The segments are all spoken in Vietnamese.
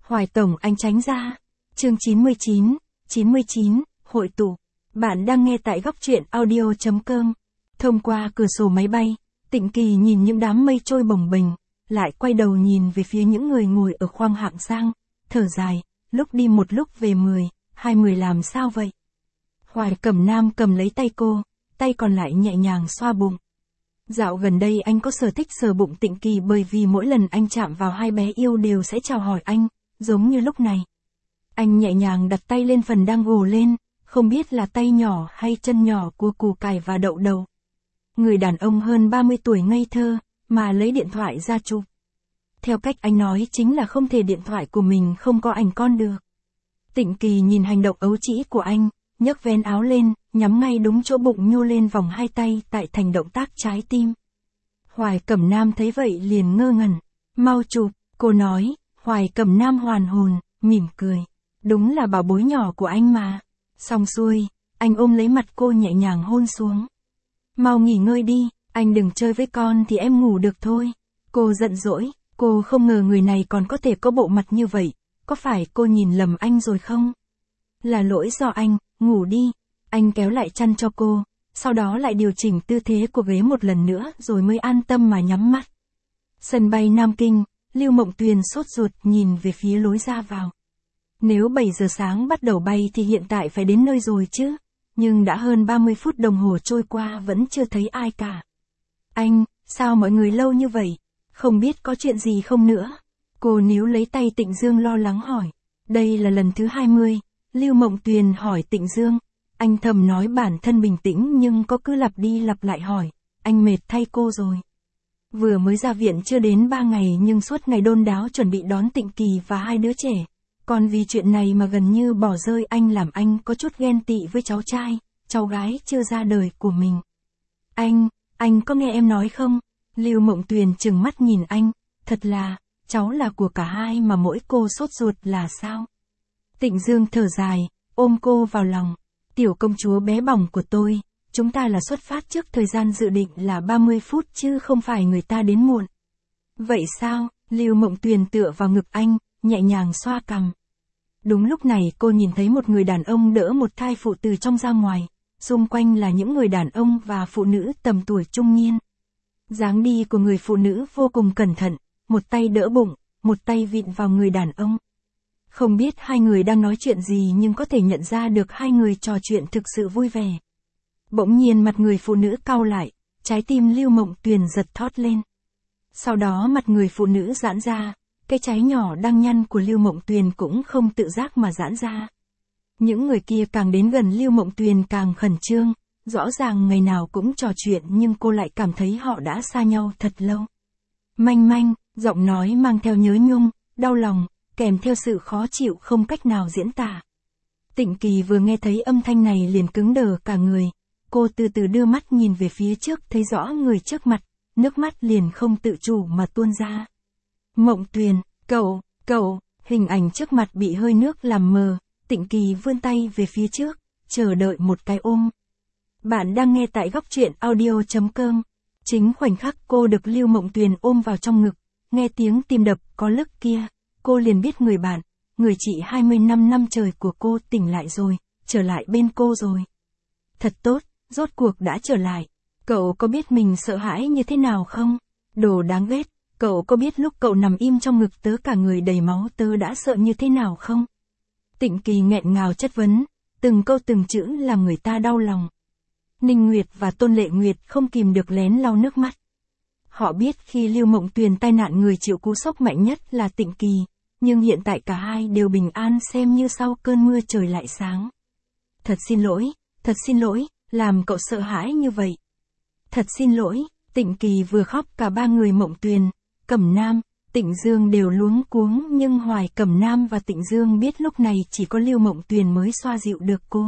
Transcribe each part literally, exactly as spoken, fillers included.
Hoài Tổng anh tránh ra. Chương chín mươi chín, chín mươi chín, hội tụ. Bạn đang nghe tại góc truyện audio chấm com. Thông qua cửa sổ máy bay, Tịnh Kỳ nhìn những đám mây trôi bồng bềnh, lại quay đầu nhìn về phía những người ngồi ở khoang hạng sang, thở dài, lúc đi một lúc về mười, hai mươi làm sao vậy? Hoài Cẩm Nam cầm lấy tay cô, tay còn lại nhẹ nhàng xoa bụng. Dạo gần đây anh có sở thích sờ bụng Tịnh Kỳ bởi vì mỗi lần anh chạm vào hai bé yêu đều sẽ chào hỏi anh, giống như lúc này. Anh nhẹ nhàng đặt tay lên phần đang gồ lên, không biết là tay nhỏ hay chân nhỏ của củ cải và đậu đầu. Người đàn ông hơn ba mươi tuổi ngây thơ, mà lấy điện thoại ra chụp. Theo cách anh nói chính là không thể điện thoại của mình không có ảnh con được. Tịnh Kỳ nhìn hành động ấu trĩ của anh, nhấc vén áo lên, nhắm ngay đúng chỗ bụng nhô lên vòng hai tay tại thành động tác trái tim. Hoài Cẩm Nam thấy vậy liền ngơ ngẩn. Mau chụp, cô nói. Hoài Cẩm Nam hoàn hồn, mỉm cười. Đúng là bảo bối nhỏ của anh mà. Xong xuôi, anh ôm lấy mặt cô nhẹ nhàng hôn xuống. Mau nghỉ ngơi đi, anh đừng chơi với con thì em ngủ được thôi. Cô giận dỗi, cô không ngờ người này còn có thể có bộ mặt như vậy. Có phải cô nhìn lầm anh rồi không? Là lỗi do anh, ngủ đi. Anh kéo lại chăn cho cô, sau đó lại điều chỉnh tư thế của ghế một lần nữa rồi mới an tâm mà nhắm mắt. Sân bay Nam Kinh, Lưu Mộng Tuyền sốt ruột nhìn về phía lối ra vào. Nếu bảy giờ sáng bắt đầu bay thì hiện tại phải đến nơi rồi chứ. Nhưng đã hơn ba mươi phút đồng hồ trôi qua vẫn chưa thấy ai cả. Anh, sao mọi người lâu như vậy? Không biết có chuyện gì không nữa? Cô níu lấy tay Tịnh Dương lo lắng hỏi. Đây là lần thứ hai mươi, Lưu Mộng Tuyền hỏi Tịnh Dương. Anh thầm nói bản thân bình tĩnh nhưng có cứ lặp đi lặp lại hỏi. Anh mệt thay cô rồi. Vừa mới ra viện chưa đến ba ngày nhưng suốt ngày đôn đáo chuẩn bị đón Tịnh Kỳ và hai đứa trẻ. Còn vì chuyện này mà gần như bỏ rơi anh làm anh có chút ghen tị với cháu trai, cháu gái chưa ra đời của mình. Anh, anh có nghe em nói không? Lưu Mộng Tuyền trừng mắt nhìn anh. Thật là, cháu là của cả hai mà mỗi cô sốt ruột là sao? Tịnh Dương thở dài, ôm cô vào lòng. Tiểu công chúa bé bỏng của tôi, chúng ta là xuất phát trước thời gian dự định là ba mươi phút chứ không phải người ta đến muộn. Vậy sao? Lưu Mộng Tuyền tựa vào ngực anh, nhẹ nhàng xoa cằm. Đúng lúc này cô nhìn thấy một người đàn ông đỡ một thai phụ từ trong ra ngoài, xung quanh là những người đàn ông và phụ nữ tầm tuổi trung niên. Dáng đi của người phụ nữ vô cùng cẩn thận, một tay đỡ bụng, một tay vịn vào người đàn ông. Không biết hai người đang nói chuyện gì nhưng có thể nhận ra được hai người trò chuyện thực sự vui vẻ. Bỗng nhiên mặt người phụ nữ cau lại, trái tim Lưu Mộng Tuyền giật thót lên. Sau đó mặt người phụ nữ giãn ra, cái trái nhỏ đang nhăn của Lưu Mộng Tuyền cũng không tự giác mà giãn ra. Những người kia càng đến gần Lưu Mộng Tuyền càng khẩn trương, rõ ràng ngày nào cũng trò chuyện nhưng cô lại cảm thấy họ đã xa nhau thật lâu. Manh manh, giọng nói mang theo nhớ nhung, đau lòng, kèm theo sự khó chịu không cách nào diễn tả. Tịnh Kỳ vừa nghe thấy âm thanh này liền cứng đờ cả người. Cô từ từ đưa mắt nhìn về phía trước thấy rõ người trước mặt, nước mắt liền không tự chủ mà tuôn ra. Mộng Tuyền, cậu, cậu, hình ảnh trước mặt bị hơi nước làm mờ, Tịnh Kỳ vươn tay về phía trước, chờ đợi một cái ôm. Bạn đang nghe tại góc truyện audio chấm com. Chính khoảnh khắc cô được Lưu Mộng Tuyền ôm vào trong ngực, nghe tiếng tim đập có lức kia, cô liền biết người bạn, người chị hai mươi lăm năm trời của cô tỉnh lại rồi, trở lại bên cô rồi. Thật tốt, rốt cuộc đã trở lại. Cậu có biết mình sợ hãi như thế nào không? Đồ đáng ghét, cậu có biết lúc cậu nằm im trong ngực tớ cả người đầy máu tớ đã sợ như thế nào không? Tịnh Kỳ nghẹn ngào chất vấn, từng câu từng chữ làm người ta đau lòng. Ninh Nguyệt và Tôn Lệ Nguyệt không kìm được lén lau nước mắt. Họ biết khi Lưu Mộng Tuyền tai nạn người chịu cú sốc mạnh nhất là Tịnh Kỳ, nhưng hiện tại cả hai đều bình an xem như sau cơn mưa trời lại sáng. Thật xin lỗi, thật xin lỗi, làm cậu sợ hãi như vậy. Thật xin lỗi, Tịnh Kỳ vừa khóc cả ba người Mộng Tuyền, Cẩm Nam, Tịnh Dương đều luống cuống nhưng Hoài Cẩm Nam và Tịnh Dương biết lúc này chỉ có Lưu Mộng Tuyền mới xoa dịu được cô.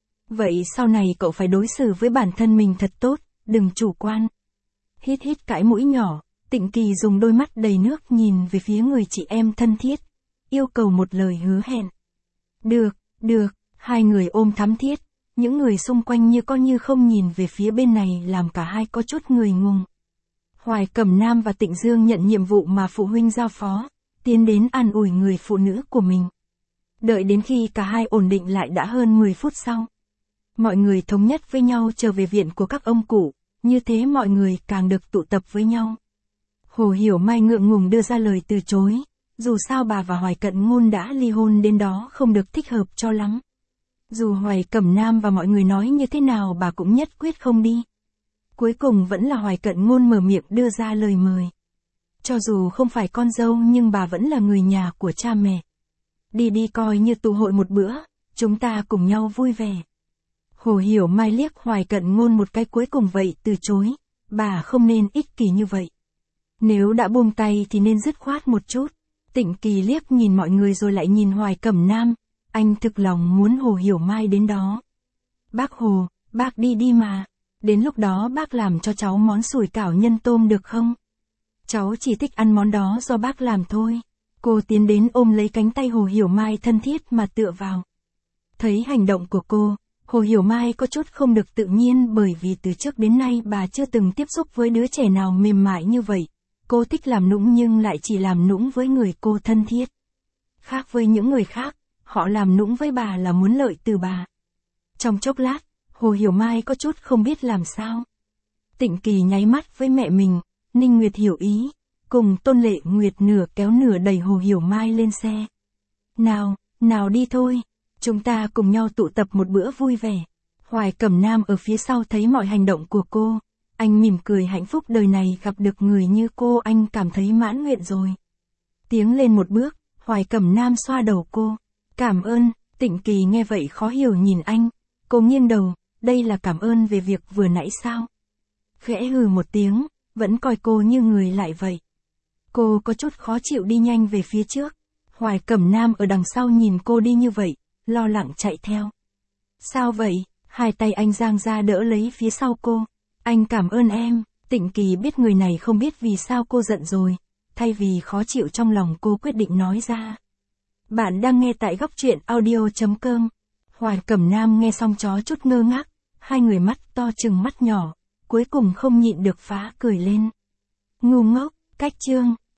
Vậy sau này cậu phải đối xử với bản thân mình thật tốt, đừng chủ quan. Hít hít cái mũi nhỏ, Tịnh Kỳ dùng đôi mắt đầy nước nhìn về phía người chị em thân thiết, yêu cầu một lời hứa hẹn. Được, được, hai người ôm thắm thiết, những người xung quanh như có như không nhìn về phía bên này làm cả hai có chút người ngùng. Hoài Cẩm Nam và Tịnh Dương nhận nhiệm vụ mà phụ huynh giao phó, tiến đến an ủi người phụ nữ của mình. Đợi đến khi cả hai ổn định lại đã hơn mười phút sau. Mọi người thống nhất với nhau trở về viện của các ông cụ, như thế mọi người càng được tụ tập với nhau. Hồ Hiểu Mai ngượng ngùng đưa ra lời từ chối, dù sao bà và Hoài Cận Ngôn đã ly hôn đến đó không được thích hợp cho lắm. Dù Hoài Cẩm Nam và mọi người nói như thế nào bà cũng nhất quyết không đi. Cuối cùng vẫn là Hoài Cận Ngôn mở miệng đưa ra lời mời. Cho dù không phải con dâu nhưng bà vẫn là người nhà của cha mẹ. Đi đi coi như tụ hội một bữa, chúng ta cùng nhau vui vẻ. Hồ Hiểu Mai liếc Hoài Cận Ngôn một cái cuối cùng vậy từ chối, bà không nên ích kỷ như vậy. Nếu đã buông tay thì nên dứt khoát một chút. Tịnh Kỳ liếc nhìn mọi người rồi lại nhìn Hoài Cẩm Nam, anh thực lòng muốn Hồ Hiểu Mai đến đó. Bác Hồ, bác đi đi mà, đến lúc đó bác làm cho cháu món sủi cảo nhân tôm được không? Cháu chỉ thích ăn món đó do bác làm thôi. Cô tiến đến ôm lấy cánh tay Hồ Hiểu Mai thân thiết mà tựa vào. Thấy hành động của cô, Hồ Hiểu Mai có chút không được tự nhiên bởi vì từ trước đến nay bà chưa từng tiếp xúc với đứa trẻ nào mềm mại như vậy. Cô thích làm nũng nhưng lại chỉ làm nũng với người cô thân thiết. Khác với những người khác, họ làm nũng với bà là muốn lợi từ bà. Trong chốc lát, Hồ Hiểu Mai có chút không biết làm sao. Tịnh Kỳ nháy mắt với mẹ mình, Ninh Nguyệt hiểu ý, cùng Tôn Lệ Nguyệt nửa kéo nửa đẩy Hồ Hiểu Mai lên xe. Nào, nào đi thôi, chúng ta cùng nhau tụ tập một bữa vui vẻ. Hoài Cẩm Nam ở phía sau thấy mọi hành động của cô. Anh mỉm cười hạnh phúc đời này gặp được người như cô, anh cảm thấy mãn nguyện rồi. Tiến lên một bước, Hoài Cẩm Nam xoa đầu cô. Cảm ơn, Tịnh Kỳ nghe vậy khó hiểu nhìn anh. Cô nghiêng đầu, đây là cảm ơn về việc vừa nãy sao? Khẽ hừ một tiếng, vẫn coi cô như người lại vậy. Cô có chút khó chịu đi nhanh về phía trước. Hoài Cẩm Nam ở đằng sau nhìn cô đi như vậy, lo lắng chạy theo. Sao vậy? Hai tay anh giang ra đỡ lấy phía sau cô. Anh cảm ơn em. Tịnh Kỳ biết người này không biết vì sao cô giận rồi. Thay vì khó chịu trong lòng cô quyết định nói ra. Bạn đang nghe tại góc truyện audio chấm com. Hoài Cẩm Nam nghe xong chó chút ngơ ngác. Hai người mắt to chừng mắt nhỏ. Cuối cùng không nhịn được phá cười lên. Ngu ngốc, cách chương.